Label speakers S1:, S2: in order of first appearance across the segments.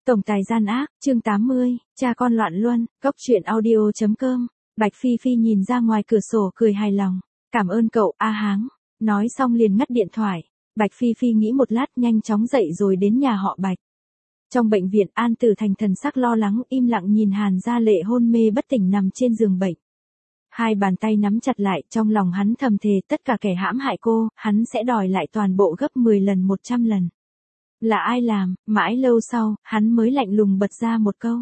S1: Tổng tài gian ác, chương 80, cha con loạn luân, góc truyện audio.com. Bạch Phi Phi nhìn ra ngoài cửa sổ cười hài lòng. Cảm ơn cậu, A Háng. Nói xong liền ngắt điện thoại. Bạch Phi Phi nghĩ một lát nhanh chóng dậy rồi đến nhà họ Bạch. Trong bệnh viện An Tử Thành thần sắc lo lắng im lặng nhìn Hàn Gia Lệ hôn mê bất tỉnh nằm trên giường bệnh. Hai bàn tay nắm chặt lại, trong lòng hắn thầm thề tất cả kẻ hãm hại cô, hắn sẽ đòi lại toàn bộ gấp 10 lần 100 lần. Là ai làm? Mãi lâu sau, hắn mới lạnh lùng bật ra một câu.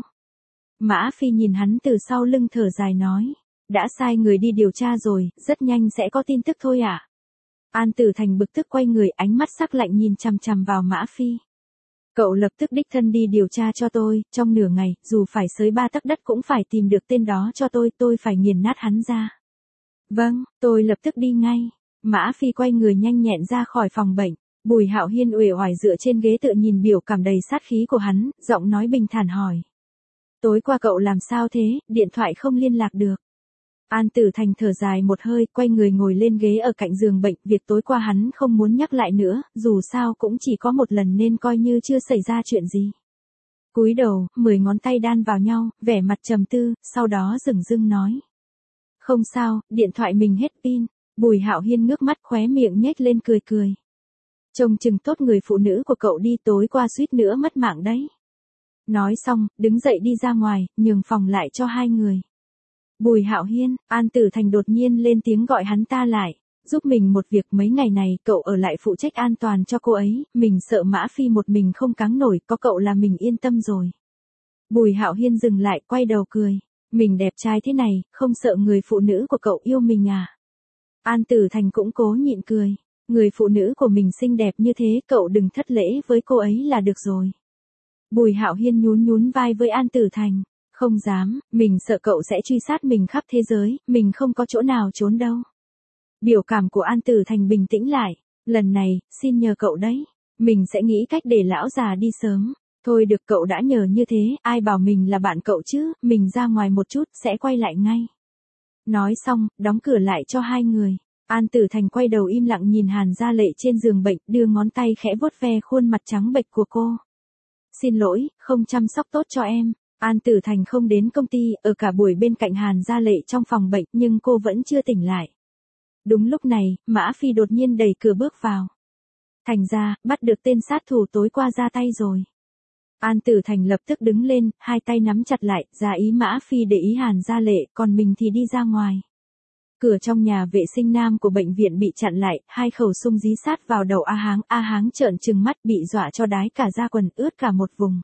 S1: Mã Phi nhìn hắn từ sau lưng thở dài nói. Đã sai người đi điều tra rồi, rất nhanh sẽ có tin tức thôi ạ. An Tử Thành bực tức quay người, ánh mắt sắc lạnh nhìn chằm chằm vào Mã Phi. Cậu lập tức đích thân đi điều tra cho tôi, trong nửa ngày, dù phải xới 3 tấc đất cũng phải tìm được tên đó cho tôi phải nghiền nát hắn ra. Vâng, tôi lập tức đi ngay. Mã Phi quay người nhanh nhẹn ra khỏi phòng bệnh. Bùi Hạo Hiên uể oải dựa trên ghế tự nhìn biểu cảm đầy sát khí của hắn, giọng nói bình thản hỏi. Tối qua cậu làm sao thế, điện thoại không liên lạc được. An Tử Thành thở dài một hơi, quay người ngồi lên ghế ở cạnh giường bệnh, việc tối qua hắn không muốn nhắc lại nữa, dù sao cũng chỉ có một lần nên coi như chưa xảy ra chuyện gì. Cúi đầu, 10 ngón tay đan vào nhau, vẻ mặt trầm tư, sau đó dửng dưng nói. Không sao, điện thoại mình hết pin. Bùi Hạo Hiên ngước mắt khóe miệng nhếch lên cười cười. Trông chừng tốt người phụ nữ của cậu đi, tối qua suýt nữa mất mạng đấy. Nói xong, đứng dậy đi ra ngoài, nhường phòng lại cho hai người. Bùi Hạo Hiên, An Tử Thành đột nhiên lên tiếng gọi hắn ta lại. Giúp mình một việc, mấy ngày này cậu ở lại phụ trách an toàn cho cô ấy, mình sợ Mã Phi một mình không cáng nổi, có cậu là mình yên tâm rồi. Bùi Hạo Hiên dừng lại, quay đầu cười. Mình đẹp trai thế này, không sợ người phụ nữ của cậu yêu mình à? An Tử Thành cũng cố nhịn cười. Người phụ nữ của mình xinh đẹp như thế, cậu đừng thất lễ với cô ấy là được rồi. Bùi Hạo Hiên nhún vai với An Tử Thành. Không dám, mình sợ cậu sẽ truy sát mình khắp thế giới, mình không có chỗ nào trốn đâu. Biểu cảm của An Tử Thành bình tĩnh lại. Lần này, xin nhờ cậu đấy. Mình sẽ nghĩ cách để lão già đi sớm. Thôi được, cậu đã nhờ như thế, ai bảo mình là bạn cậu chứ, mình ra ngoài một chút, sẽ quay lại ngay. Nói xong, đóng cửa lại cho hai người. An Tử Thành quay đầu im lặng nhìn Hàn Gia Lệ trên giường bệnh, đưa ngón tay khẽ vuốt ve khuôn mặt trắng bệch của cô. Xin lỗi, không chăm sóc tốt cho em. An Tử Thành không đến công ty, ở cả buổi bên cạnh Hàn Gia Lệ trong phòng bệnh, nhưng cô vẫn chưa tỉnh lại. Đúng lúc này, Mã Phi đột nhiên đẩy cửa bước vào. Thành ra, bắt được tên sát thủ tối qua ra tay rồi. An Tử Thành lập tức đứng lên, hai tay nắm chặt lại, ra ý Mã Phi để ý Hàn Gia Lệ, còn mình thì đi ra ngoài. Cửa trong nhà vệ sinh nam của bệnh viện bị chặn lại, hai khẩu súng dí sát vào đầu A Háng trợn trừng mắt bị dọa cho đái cả da quần, ướt cả một vùng.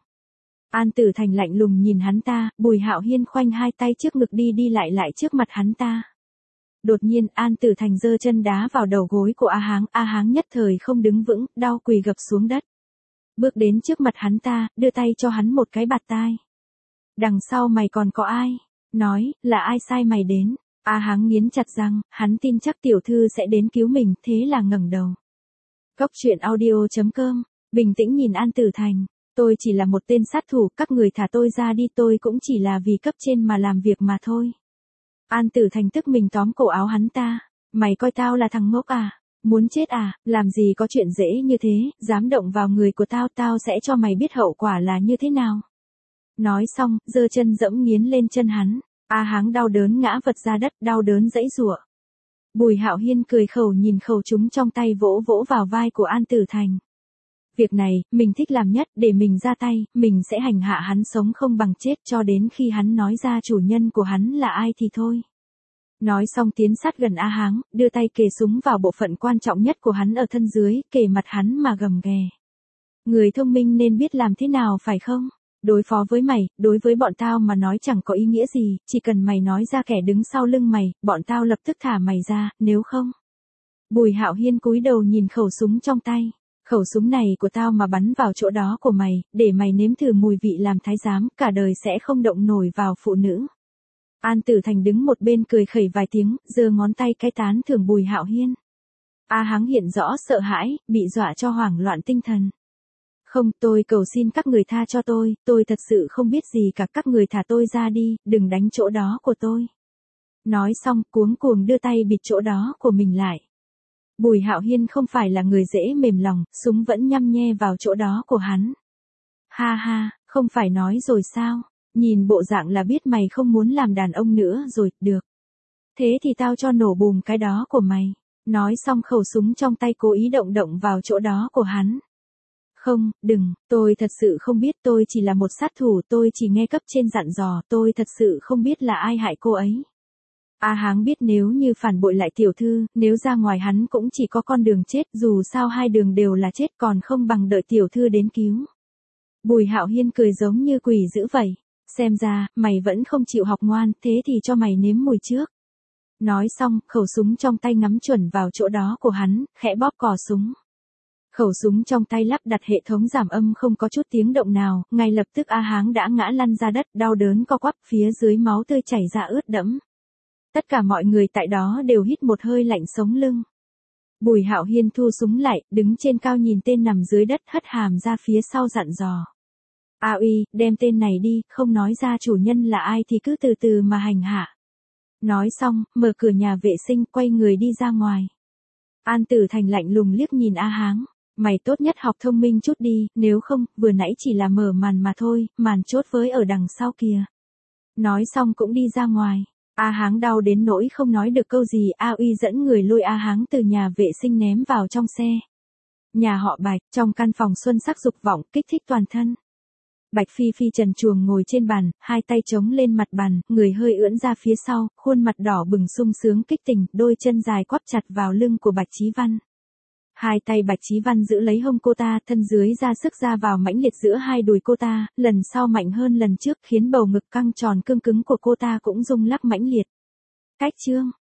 S1: An Tử Thành lạnh lùng nhìn hắn ta, Bùi Hạo Hiên khoanh hai tay trước ngực đi lại trước mặt hắn ta. Đột nhiên An Tử Thành giơ chân đá vào đầu gối của A Háng nhất thời không đứng vững, đau quỳ gập xuống đất. Bước đến trước mặt hắn ta, đưa tay cho hắn một cái bạt tai. Đằng sau mày còn có ai? Nói, là ai sai mày đến? A Háng nghiến chặt răng, hắn tin chắc tiểu thư sẽ đến cứu mình, thế là ngẩng đầu. Góc truyện audio.com, bình tĩnh nhìn An Tử Thành. Tôi chỉ là một tên sát thủ, các người thả tôi ra đi, tôi cũng chỉ là vì cấp trên mà làm việc mà thôi. An Tử Thành tức mình tóm cổ áo hắn ta. Mày coi tao là thằng ngốc à? Muốn chết à? Làm gì có chuyện dễ như thế, dám động vào người của tao, tao sẽ cho mày biết hậu quả là như thế nào. Nói xong, giơ chân giẫm nghiến lên chân hắn. A Háng đau đớn ngã vật ra đất, đau đớn giãy giụa. Bùi Hạo Hiên cười khẩu nhìn khẩu súng trong tay vỗ vào vai của An Tử Thành. Việc này, mình thích làm nhất, để mình ra tay, mình sẽ hành hạ hắn sống không bằng chết cho đến khi hắn nói ra chủ nhân của hắn là ai thì thôi. Nói xong tiến sát gần A Háng, đưa tay kề súng vào bộ phận quan trọng nhất của hắn ở thân dưới, kề mặt hắn mà gầm ghè. Người thông minh nên biết làm thế nào phải không? Đối phó với mày, đối với bọn tao mà nói chẳng có ý nghĩa gì, chỉ cần mày nói ra kẻ đứng sau lưng mày, bọn tao lập tức thả mày ra, nếu không. Bùi Hạo Hiên cúi đầu nhìn khẩu súng trong tay. Khẩu súng này của tao mà bắn vào chỗ đó của mày, để mày nếm thử mùi vị làm thái giám, cả đời sẽ không động nổi vào phụ nữ. An Tử Thành đứng một bên cười khẩy vài tiếng, giơ ngón tay cái tán thưởng Bùi Hạo Hiên. A Háng hiện rõ sợ hãi, bị dọa cho hoảng loạn tinh thần. Không, tôi cầu xin các người tha cho tôi thật sự không biết gì cả, các người thả tôi ra đi, đừng đánh chỗ đó của tôi. Nói xong, cuống cuồng đưa tay bịt chỗ đó của mình lại. Bùi Hạo Hiên không phải là người dễ mềm lòng, súng vẫn nhăm nhe vào chỗ đó của hắn. Ha ha, Không phải nói rồi sao? Nhìn bộ dạng là biết mày không muốn làm đàn ông nữa rồi, được. Thế thì tao cho nổ bùm cái đó của mày. Nói xong khẩu súng trong tay cố ý động động vào chỗ đó của hắn. Không, đừng, tôi thật sự không biết, tôi chỉ là một sát thủ, tôi chỉ nghe cấp trên dặn dò, tôi thật sự không biết là ai hại cô ấy. A Háng biết nếu như phản bội lại tiểu thư, nếu ra ngoài hắn cũng chỉ có con đường chết, dù sao hai đường đều là chết còn không bằng đợi tiểu thư đến cứu. Bùi Hạo Hiên cười giống như quỷ dữ vậy. Xem ra, mày vẫn không chịu học ngoan, thế thì cho mày nếm mùi trước. Nói xong, khẩu súng trong tay ngắm chuẩn vào chỗ đó của hắn, khẽ bóp cò súng. Khẩu súng trong tay lắp đặt hệ thống giảm âm không có chút tiếng động nào, ngay lập tức A Háng đã ngã lăn ra đất, đau đớn co quắp, phía dưới máu tươi chảy ra ướt đẫm. Tất cả mọi người tại đó đều hít một hơi lạnh sống lưng. Bùi Hạo Hiên thu súng lại, đứng trên cao nhìn tên nằm dưới đất, hất hàm ra phía sau dặn dò. A Uy, đem tên này đi, không nói ra chủ nhân là ai thì cứ từ từ mà hành hạ. Nói xong, mở cửa nhà vệ sinh, quay người đi ra ngoài. An Tử Thành lạnh lùng liếc nhìn A Háng. Mày tốt nhất học thông minh chút đi, nếu không, vừa nãy chỉ là mở màn mà thôi, màn chốt với ở đằng sau kìa. Nói xong cũng đi ra ngoài. A Háng đau đến nỗi không nói được câu gì, A Uy dẫn người lôi A Háng từ nhà vệ sinh ném vào trong xe. Nhà họ Bạch, trong căn phòng xuân sắc dục vọng, kích thích toàn thân. Bạch Phi Phi trần truồng ngồi trên bàn, hai tay chống lên mặt bàn, người hơi ưỡn ra phía sau, khuôn mặt đỏ bừng sung sướng kích tình, đôi chân dài quắp chặt vào lưng của Bạch Chí Văn. Hai tay Bạch Chí Văn giữ lấy hông cô ta, thân dưới ra sức ra vào mãnh liệt giữa hai đùi cô ta, lần sau mạnh hơn lần trước khiến bầu ngực căng tròn cương cứng của cô ta cũng rung lắc mãnh liệt. Cách chương